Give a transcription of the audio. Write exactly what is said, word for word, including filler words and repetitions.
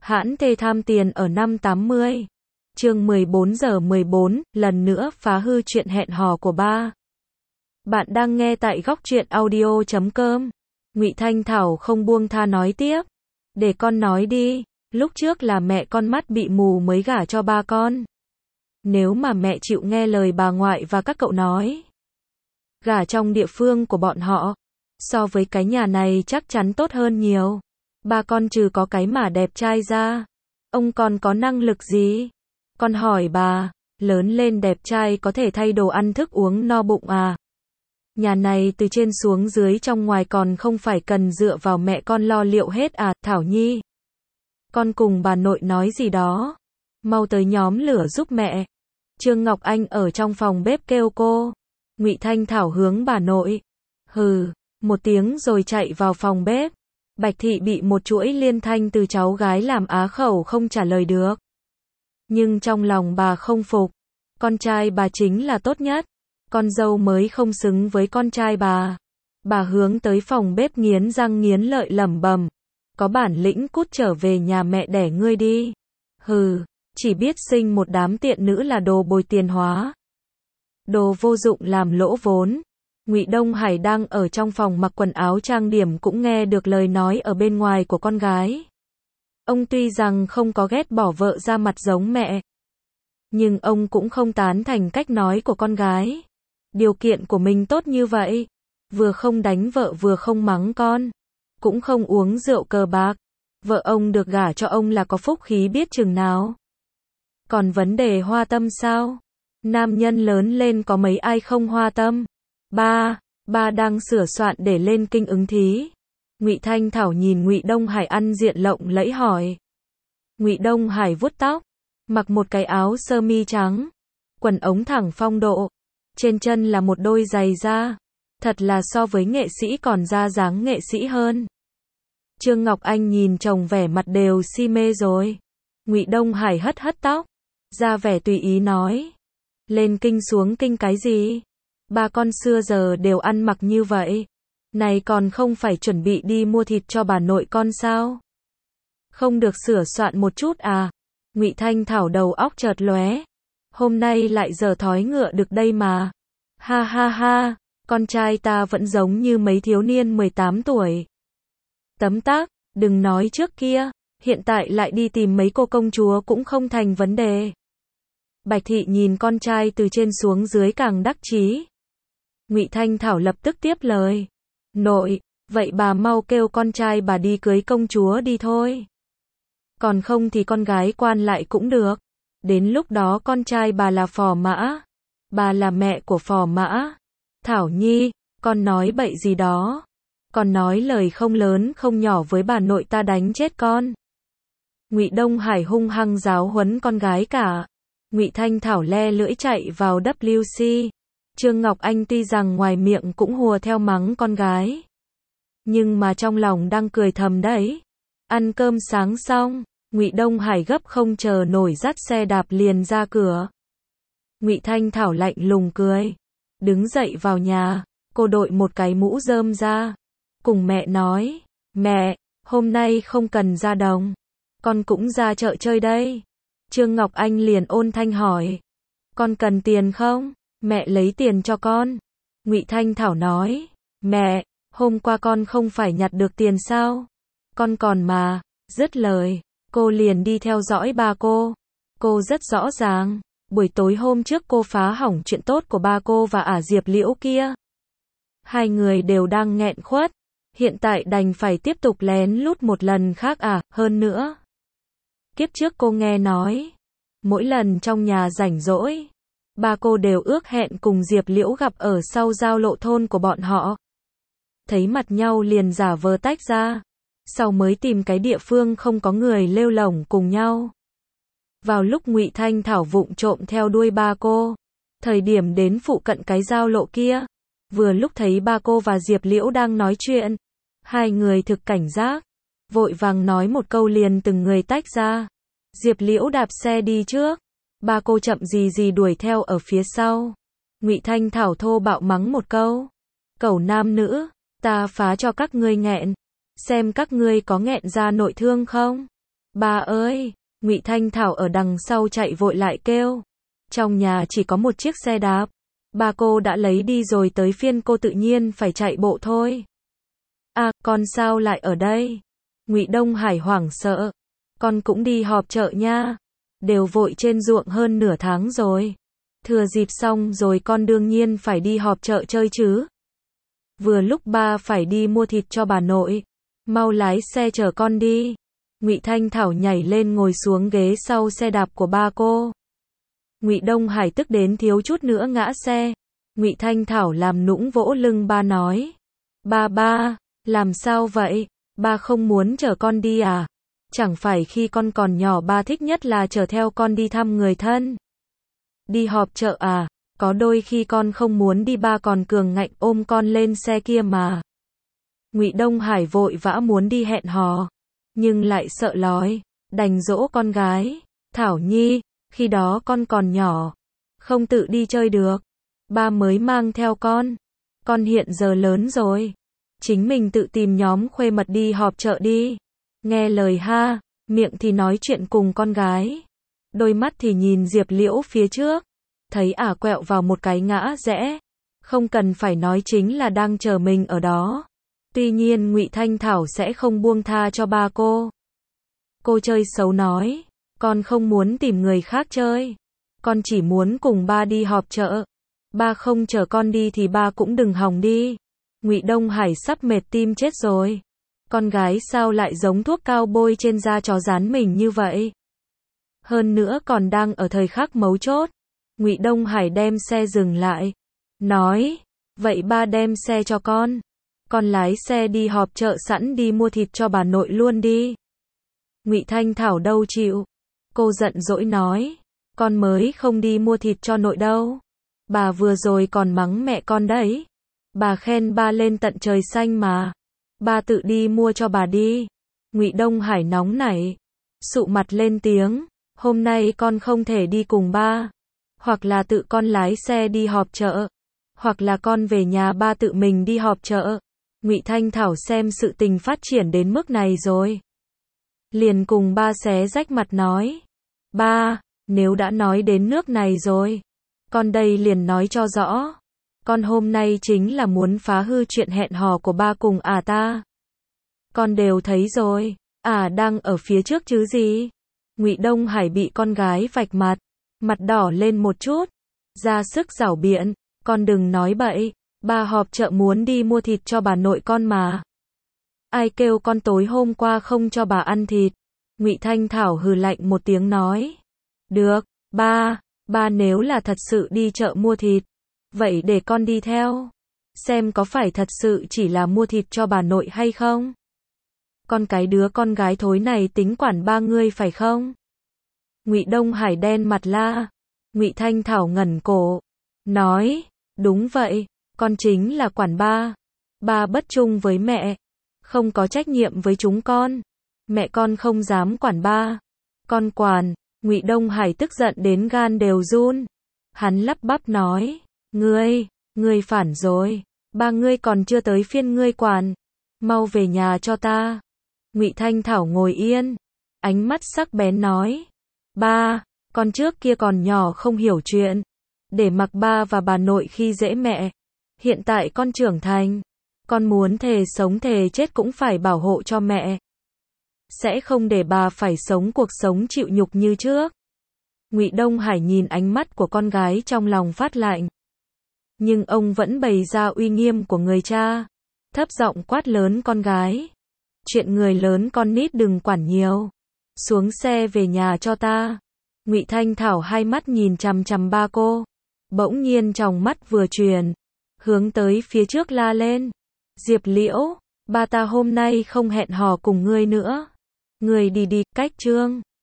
Hãn thê tham tiền ở năm tám mươi. Chương mười bốn giờ mười bốn, lần nữa phá hư chuyện hẹn hò của ba. Bạn đang nghe tại góc truyện audio chấm com. Ngụy Thanh Thảo không buông tha nói tiếp. Để con nói đi, lúc trước là mẹ con mắt bị mù mới gả cho ba con. Nếu mà mẹ chịu nghe lời bà ngoại và các cậu nói, gả trong địa phương của bọn họ, so với cái nhà này chắc chắn tốt hơn nhiều. Ba con trừ có cái mà đẹp trai ra, ông còn có năng lực gì? Con hỏi bà, lớn lên đẹp trai có thể thay đồ ăn thức uống no bụng à? Nhà này từ trên xuống dưới trong ngoài còn không phải cần dựa vào mẹ con lo liệu hết à, Thảo Nhi? Con cùng bà nội nói gì đó. Mau tới nhóm lửa giúp mẹ. Trương Ngọc Anh ở trong phòng bếp kêu cô. Ngụy Thanh Thảo hướng bà nội. Hừ, một tiếng rồi chạy vào phòng bếp. Bạch Thị bị một chuỗi liên thanh từ cháu gái làm á khẩu không trả lời được. Nhưng trong lòng bà không phục. Con trai bà chính là tốt nhất. Con dâu mới không xứng với con trai bà. Bà hướng tới phòng bếp nghiến răng nghiến lợi lẩm bẩm. Có bản lĩnh cút trở về nhà mẹ đẻ ngươi đi. Hừ, chỉ biết sinh một đám tiện nữ là đồ bồi tiền hóa. Đồ vô dụng làm lỗ vốn. Ngụy Đông Hải đang ở trong phòng mặc quần áo trang điểm cũng nghe được lời nói ở bên ngoài của con gái. Ông tuy rằng không có ghét bỏ vợ ra mặt giống mẹ, nhưng ông cũng không tán thành cách nói của con gái. Điều kiện của mình tốt như vậy, vừa không đánh vợ vừa không mắng con, cũng không uống rượu cờ bạc. Vợ ông được gả cho ông là có phúc khí biết chừng nào. Còn vấn đề hoa tâm sao? Nam nhân lớn lên có mấy ai không hoa tâm? Ba, ba đang sửa soạn để lên kinh ứng thí. Ngụy Thanh Thảo nhìn Ngụy Đông Hải ăn diện lộng lẫy hỏi. Ngụy Đông Hải vuốt tóc, mặc một cái áo sơ mi trắng, quần ống thẳng phong độ, trên chân là một đôi giày da, thật là so với nghệ sĩ còn ra dáng nghệ sĩ hơn. Trương Ngọc Anh nhìn chồng vẻ mặt đều si mê rồi. Ngụy Đông Hải hất hất tóc, ra vẻ tùy ý nói. Lên kinh xuống kinh cái gì? Ba con xưa giờ đều ăn mặc như vậy. Này còn không phải chuẩn bị đi mua thịt cho bà nội con sao? Không được sửa soạn một chút à? Ngụy Thanh Thảo đầu óc chợt lóe. Hôm nay lại giờ thói ngựa được đây mà. Ha ha ha, con trai ta vẫn giống như mấy thiếu niên mười tám tuổi. Tấm tắc, đừng nói trước kia, hiện tại lại đi tìm mấy cô công chúa cũng không thành vấn đề. Bạch Thị nhìn con trai từ trên xuống dưới càng đắc chí. Ngụy Thanh Thảo lập tức tiếp lời. Nội, vậy bà mau kêu con trai bà đi cưới công chúa đi thôi. Còn không thì con gái quan lại cũng được. Đến lúc đó con trai bà là phò mã. Bà là mẹ của phò mã. Thảo Nhi, con nói bậy gì đó. Con nói lời không lớn không nhỏ với bà nội ta đánh chết con. Ngụy Đông Hải hung hăng giáo huấn con gái cả. Ngụy Thanh Thảo le lưỡi chạy vào W C. Trương Ngọc Anh tuy rằng ngoài miệng cũng hùa theo mắng con gái, nhưng mà trong lòng đang cười thầm đấy. Ăn cơm sáng xong, Ngụy Đông Hải gấp không chờ nổi dắt xe đạp liền ra cửa. Ngụy Thanh Thảo lạnh lùng cười, đứng dậy vào nhà, cô đội một cái mũ rơm ra, cùng mẹ nói, mẹ, hôm nay không cần ra đồng, con cũng ra chợ chơi đây. Trương Ngọc Anh liền ôn thanh hỏi, con cần tiền không? Mẹ lấy tiền cho con. Ngụy Thanh Thảo nói, mẹ, hôm qua con không phải nhặt được tiền sao? Con còn mà. Dứt lời, cô liền đi theo dõi ba cô. Cô rất rõ ràng, buổi tối hôm trước cô phá hỏng chuyện tốt của ba cô và ả Diệp Liễu kia. Hai người đều đang nghẹn khuất, hiện tại đành phải tiếp tục lén lút một lần khác à, hơn nữa. Kiếp trước cô nghe nói, mỗi lần trong nhà rảnh rỗi, ba cô đều ước hẹn cùng Diệp Liễu gặp ở sau giao lộ thôn của bọn họ. Thấy mặt nhau liền giả vờ tách ra, sau mới tìm cái địa phương không có người lêu lổng cùng nhau. Vào lúc Ngụy Thanh Thảo vụng trộm theo đuôi ba cô, thời điểm đến phụ cận cái giao lộ kia, vừa lúc thấy ba cô và Diệp Liễu đang nói chuyện, hai người thực cảnh giác, vội vàng nói một câu liền từng người tách ra. Diệp Liễu đạp xe đi trước, ba cô chậm gì gì đuổi theo ở phía sau. Ngụy Thanh Thảo thô bạo mắng một câu, cẩu nam nữ, ta phá cho các ngươi nghẹn, xem các ngươi có nghẹn ra nội thương không. Ba ơi, Ngụy Thanh Thảo ở đằng sau chạy vội lại kêu. Trong nhà chỉ có một chiếc xe đạp. Ba cô đã lấy đi rồi, tới phiên cô tự nhiên phải chạy bộ thôi. À, con sao lại ở đây? Ngụy Đông Hải hoảng sợ. Con cũng đi họp chợ nha. Đều vội trên ruộng hơn nửa tháng rồi. Thừa dịp xong rồi con đương nhiên phải đi họp chợ chơi chứ. Vừa lúc ba phải đi mua thịt cho bà nội. Mau lái xe chở con đi. Ngụy Thanh Thảo nhảy lên ngồi xuống ghế sau xe đạp của ba cô. Ngụy Đông Hải tức đến thiếu chút nữa ngã xe. Ngụy Thanh Thảo làm nũng vỗ lưng ba nói. Ba ba, làm sao vậy? Ba không muốn chở con đi à? Chẳng phải khi con còn nhỏ ba thích nhất là chở theo con đi thăm người thân. Đi họp chợ à? Có đôi khi con không muốn đi ba còn cường ngạnh ôm con lên xe kia mà. Ngụy Đông Hải vội vã muốn đi hẹn hò, nhưng lại sợ lói, đành dỗ con gái. Thảo Nhi, khi đó con còn nhỏ, không tự đi chơi được. Ba mới mang theo con. Con hiện giờ lớn rồi. Chính mình tự tìm nhóm khuê mật đi họp chợ đi. Nghe lời ha, miệng thì nói chuyện cùng con gái. Đôi mắt thì nhìn Diệp Liễu phía trước. Thấy ả quẹo vào một cái ngã rẽ. Không cần phải nói chính là đang chờ mình ở đó. Tuy nhiên Ngụy Thanh Thảo sẽ không buông tha cho ba cô. Cô chơi xấu nói. Con không muốn tìm người khác chơi. Con chỉ muốn cùng ba đi họp chợ. Ba không chở con đi thì ba cũng đừng hòng đi. Ngụy Đông Hải sắp mệt tim chết rồi. Con gái sao lại giống thuốc cao bôi trên da chó dán mình như vậy? Hơn nữa còn đang ở thời khắc mấu chốt. Ngụy Đông Hải đem xe dừng lại. Nói, vậy ba đem xe cho con. Con lái xe đi họp chợ sẵn đi mua thịt cho bà nội luôn đi. Ngụy Thanh Thảo đâu chịu. Cô giận dỗi nói, con mới không đi mua thịt cho nội đâu. Bà vừa rồi còn mắng mẹ con đấy. Bà khen ba lên tận trời xanh mà. Ba tự đi mua cho bà đi. Ngụy Đông Hải nóng nảy, sụ mặt lên tiếng, hôm nay con không thể đi cùng ba. Hoặc là tự con lái xe đi họp chợ, hoặc là con về nhà ba tự mình đi họp chợ. Ngụy Thanh Thảo xem sự tình phát triển đến mức này rồi, liền cùng ba xé rách mặt nói, ba, nếu đã nói đến nước này rồi, con đây liền nói cho rõ. Con hôm nay chính là muốn phá hư chuyện hẹn hò của ba cùng ả à ta. Con đều thấy rồi, ả à đang ở phía trước chứ gì. Ngụy Đông Hải bị con gái vạch mặt, mặt đỏ lên một chút, ra sức giảo biện, con đừng nói bậy, ba họp chợ muốn đi mua thịt cho bà nội con mà. Ai kêu con tối hôm qua không cho bà ăn thịt. Ngụy Thanh Thảo hừ lạnh một tiếng nói, được, ba, ba nếu là thật sự đi chợ mua thịt, vậy để con đi theo, xem có phải thật sự chỉ là mua thịt cho bà nội hay không. Con cái đứa con gái thối này tính quản ba ngươi phải không? Ngụy Đông Hải đen mặt la. Ngụy Thanh Thảo ngẩn cổ, nói, đúng vậy, con chính là quản ba. Ba bất trung với mẹ, không có trách nhiệm với chúng con. Mẹ con không dám quản ba, con quản. Ngụy Đông Hải tức giận đến gan đều run. Hắn lắp bắp nói, ngươi, ngươi phản rồi, ba ngươi còn chưa tới phiên ngươi quản, mau về nhà cho ta. Ngụy Thanh Thảo ngồi yên, ánh mắt sắc bén nói, ba, con trước kia còn nhỏ không hiểu chuyện, để mặc ba và bà nội khi dễ mẹ. Hiện tại con trưởng thành, con muốn thề sống thề chết cũng phải bảo hộ cho mẹ. Sẽ không để bà phải sống cuộc sống chịu nhục như trước. Ngụy Đông Hải nhìn ánh mắt của con gái trong lòng phát lạnh. Nhưng ông vẫn bày ra uy nghiêm của người cha, thấp giọng quát lớn con gái. Chuyện người lớn con nít đừng quản nhiều. Xuống xe về nhà cho ta. Ngụy Thanh Thảo hai mắt nhìn chằm chằm ba cô. Bỗng nhiên trong mắt vừa chuyển, hướng tới phía trước la lên. Diệp Liễu, ba ta hôm nay không hẹn hò cùng ngươi nữa. Ngươi đi đi, cách chương.